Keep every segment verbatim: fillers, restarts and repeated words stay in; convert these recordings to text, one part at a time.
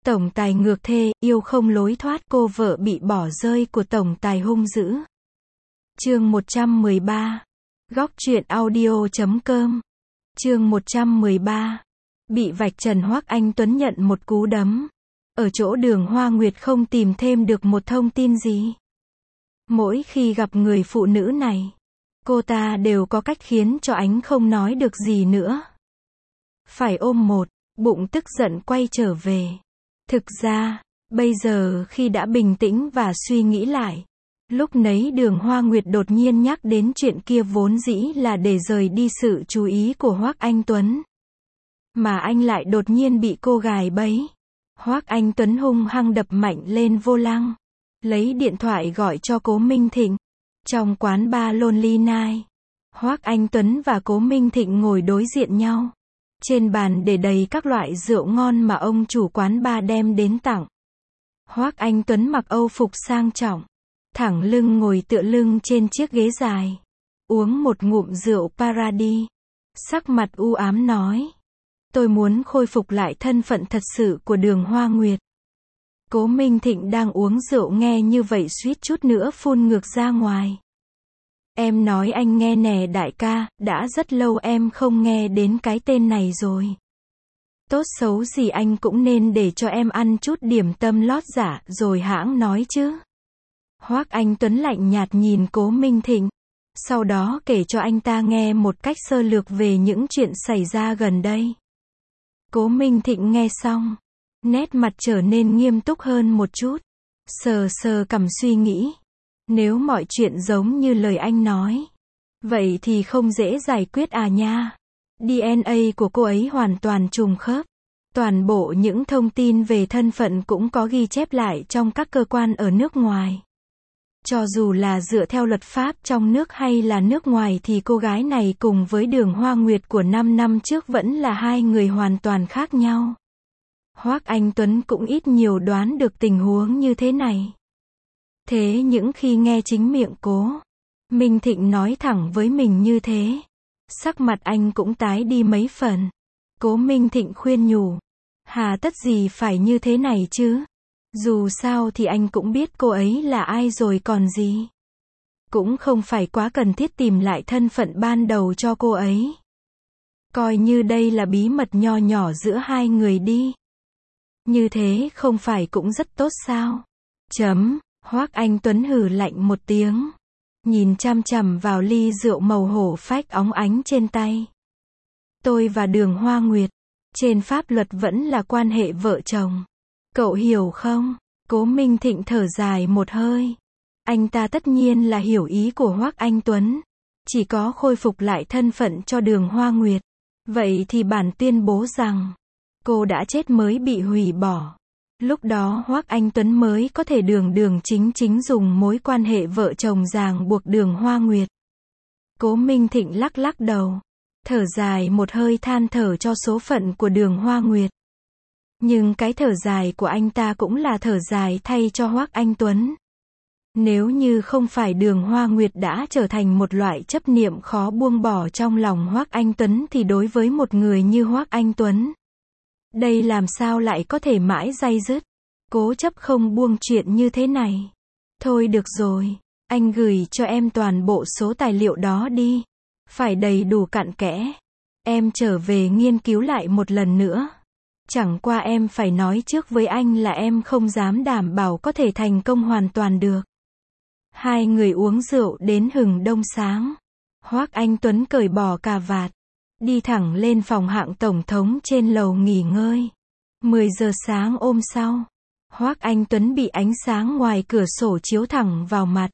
Tổng tài ngược thê, yêu không lối thoát, cô vợ bị bỏ rơi của tổng tài hung dữ. Chương một trăm mười ba. Góc truyện audio chấm com. Chương một trăm mười ba. Bị vạch trần, Hoắc Anh Tuấn nhận một cú đấm. Ở chỗ Đường Hoa Nguyệt không tìm thêm được một thông tin gì. Mỗi khi gặp người phụ nữ này, cô ta đều có cách khiến cho anh không nói được gì nữa. Phải ôm một bụng tức giận quay trở về. Thực ra, bây giờ khi đã bình tĩnh và suy nghĩ lại, lúc nấy Đường Hoa Nguyệt đột nhiên nhắc đến chuyện kia vốn dĩ là để rời đi sự chú ý của Hoắc Anh Tuấn. Mà anh lại đột nhiên bị cô gài bẫy. Hoắc Anh Tuấn hung hăng đập mạnh lên vô lăng, lấy điện thoại gọi cho Cố Minh Thịnh. Trong quán bar Lonely Night, Hoắc Anh Tuấn và Cố Minh Thịnh ngồi đối diện nhau. Trên bàn để đầy các loại rượu ngon mà ông chủ quán bar đem đến tặng. Hoắc Anh Tuấn mặc âu phục sang trọng, thẳng lưng ngồi tựa lưng trên chiếc ghế dài, uống một ngụm rượu Paradis. Sắc mặt u ám nói: tôi muốn khôi phục lại thân phận thật sự của Đường Hoa Nguyệt. Cố Minh Thịnh đang uống rượu nghe như vậy suýt chút nữa phun ngược ra ngoài. Em nói anh nghe nè đại ca, đã rất lâu em không nghe đến cái tên này rồi. Tốt xấu gì anh cũng nên để cho em ăn chút điểm tâm lót dạ rồi hãng nói chứ. Hoắc Anh Tuấn lạnh nhạt nhìn Cố Minh Thịnh, sau đó kể cho anh ta nghe một cách sơ lược về những chuyện xảy ra gần đây. Cố Minh Thịnh nghe xong, nét mặt trở nên nghiêm túc hơn một chút, sờ sờ cằm suy nghĩ. Nếu mọi chuyện giống như lời anh nói, vậy thì không dễ giải quyết à nha. đê en a của cô ấy hoàn toàn trùng khớp. Toàn bộ những thông tin về thân phận cũng có ghi chép lại trong các cơ quan ở nước ngoài. Cho dù là dựa theo luật pháp trong nước hay là nước ngoài thì cô gái này cùng với Đường Hoa Nguyệt của năm năm trước vẫn là hai người hoàn toàn khác nhau. Hoắc Anh Tuấn cũng ít nhiều đoán được tình huống như thế này. Thế những khi nghe chính miệng Cố Minh Thịnh nói thẳng với mình như thế, sắc mặt anh cũng tái đi mấy phần. Cố Minh Thịnh khuyên nhủ: hà tất gì phải như thế này chứ? Dù sao thì anh cũng biết cô ấy là ai rồi còn gì. Cũng không phải quá cần thiết tìm lại thân phận ban đầu cho cô ấy. Coi như đây là bí mật nho nhỏ giữa hai người đi. Như thế không phải cũng rất tốt sao? Chấm. Hoắc Anh Tuấn hừ lạnh một tiếng, nhìn chằm chằm vào ly rượu màu hổ phách óng ánh trên tay. Tôi và Đường Hoa Nguyệt, trên pháp luật vẫn là quan hệ vợ chồng. Cậu hiểu không? Cố Minh Thịnh thở dài một hơi. Anh ta tất nhiên là hiểu ý của Hoắc Anh Tuấn. Chỉ có khôi phục lại thân phận cho Đường Hoa Nguyệt. Vậy thì bản tuyên bố rằng, cô đã chết mới bị hủy bỏ. Lúc đó Hoắc Anh Tuấn mới có thể đường đường chính chính dùng mối quan hệ vợ chồng ràng buộc Đường Hoa Nguyệt. Cố Minh Thịnh lắc lắc đầu, thở dài một hơi than thở cho số phận của Đường Hoa Nguyệt. Nhưng cái thở dài của anh ta cũng là thở dài thay cho Hoắc Anh Tuấn. Nếu như không phải Đường Hoa Nguyệt đã trở thành một loại chấp niệm khó buông bỏ trong lòng Hoắc Anh Tuấn thì đối với một người như Hoắc Anh Tuấn, đây làm sao lại có thể mãi day dứt, cố chấp không buông chuyện như thế này. Thôi được rồi, anh gửi cho em toàn bộ số tài liệu đó đi. Phải đầy đủ cặn kẽ. Em trở về nghiên cứu lại một lần nữa. Chẳng qua em phải nói trước với anh là em không dám đảm bảo có thể thành công hoàn toàn được. Hai người uống rượu đến hừng đông sáng. Hoắc Anh Tuấn cởi bỏ cà vạt, đi thẳng lên phòng hạng tổng thống trên lầu nghỉ ngơi. mười giờ sáng hôm sau, Hoắc Anh Tuấn bị ánh sáng ngoài cửa sổ chiếu thẳng vào mặt.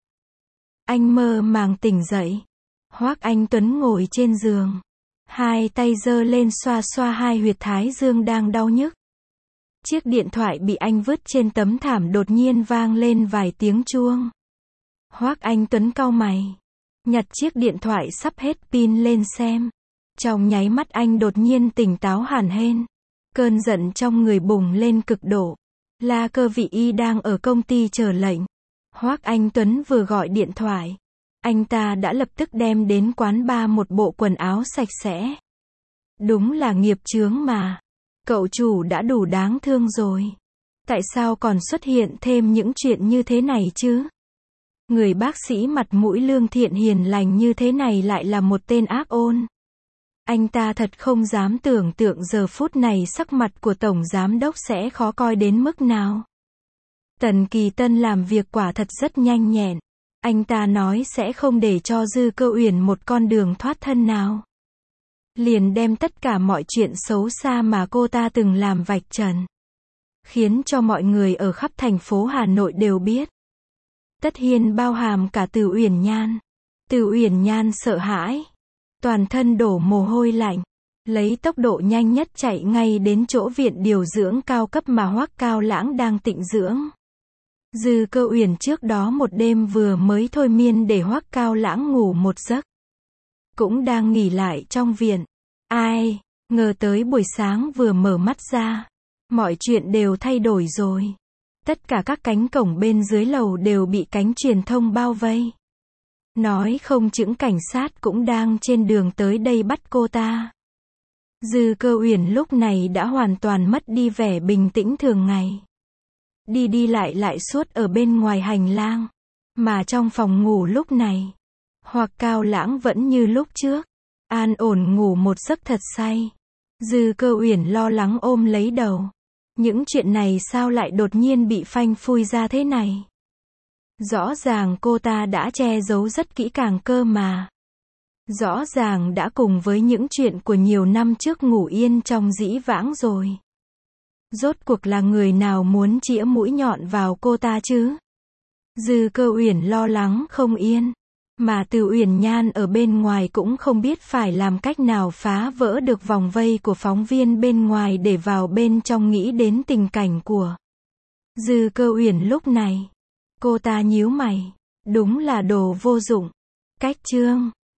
Anh mơ màng tỉnh dậy. Hoắc Anh Tuấn ngồi trên giường, hai tay giơ lên xoa xoa hai huyệt thái dương đang đau nhức. Chiếc điện thoại bị anh vứt trên tấm thảm đột nhiên vang lên vài tiếng chuông. Hoắc Anh Tuấn cau mày, nhặt chiếc điện thoại sắp hết pin lên xem. Trong nháy mắt anh đột nhiên tỉnh táo hẳn hên. Cơn giận trong người bùng lên cực độ. La Cơ Vị Y đang ở công ty chờ lệnh. Hoắc Anh Tuấn vừa gọi điện thoại, anh ta đã lập tức đem đến quán bar một bộ quần áo sạch sẽ. Đúng là nghiệp chướng mà. Cậu chủ đã đủ đáng thương rồi. Tại sao còn xuất hiện thêm những chuyện như thế này chứ? Người bác sĩ mặt mũi lương thiện hiền lành như thế này lại là một tên ác ôn. Anh ta thật không dám tưởng tượng giờ phút này sắc mặt của Tổng Giám Đốc sẽ khó coi đến mức nào. Tần Kỳ Tân làm việc quả thật rất nhanh nhẹn. Anh ta nói sẽ không để cho Dư Cơ Uyển một con đường thoát thân nào. Liền đem tất cả mọi chuyện xấu xa mà cô ta từng làm vạch trần. Khiến cho mọi người ở khắp thành phố Hà Nội đều biết. Tất nhiên bao hàm cả Từ Uyển Nhan. Từ Uyển Nhan sợ hãi. Toàn thân đổ mồ hôi lạnh. Lấy tốc độ nhanh nhất chạy ngay đến chỗ viện điều dưỡng cao cấp mà Hoắc Cao Lãng đang tịnh dưỡng. Dư Cơ Uyển trước đó một đêm vừa mới thôi miên để Hoắc Cao Lãng ngủ một giấc. Cũng đang nghỉ lại trong viện. Ai, ngờ tới buổi sáng vừa mở mắt ra. Mọi chuyện đều thay đổi rồi. Tất cả các cánh cổng bên dưới lầu đều bị cánh truyền thông bao vây. Nói không chững cảnh sát cũng đang trên đường tới đây bắt cô ta. Dư Cơ Uyển lúc này đã hoàn toàn mất đi vẻ bình tĩnh thường ngày. Đi đi lại lại suốt ở bên ngoài hành lang. Mà trong phòng ngủ lúc này, Hoắc Cao Lãng vẫn như lúc trước. An ổn ngủ một giấc thật say. Dư Cơ Uyển lo lắng ôm lấy đầu. Những chuyện này sao lại đột nhiên bị phanh phui ra thế này? Rõ ràng cô ta đã che giấu rất kỹ càng cơ mà. Rõ ràng đã cùng với những chuyện của nhiều năm trước ngủ yên trong dĩ vãng rồi. Rốt cuộc là người nào muốn chĩa mũi nhọn vào cô ta chứ? Dư Cơ Uyển lo lắng không yên. Mà Từ Uyển Nhan ở bên ngoài cũng không biết phải làm cách nào phá vỡ được vòng vây của phóng viên bên ngoài để vào bên trong nghĩ đến tình cảnh của Dư Cơ Uyển lúc này. Cô ta nhíu mày. Đúng là đồ vô dụng. Cách chương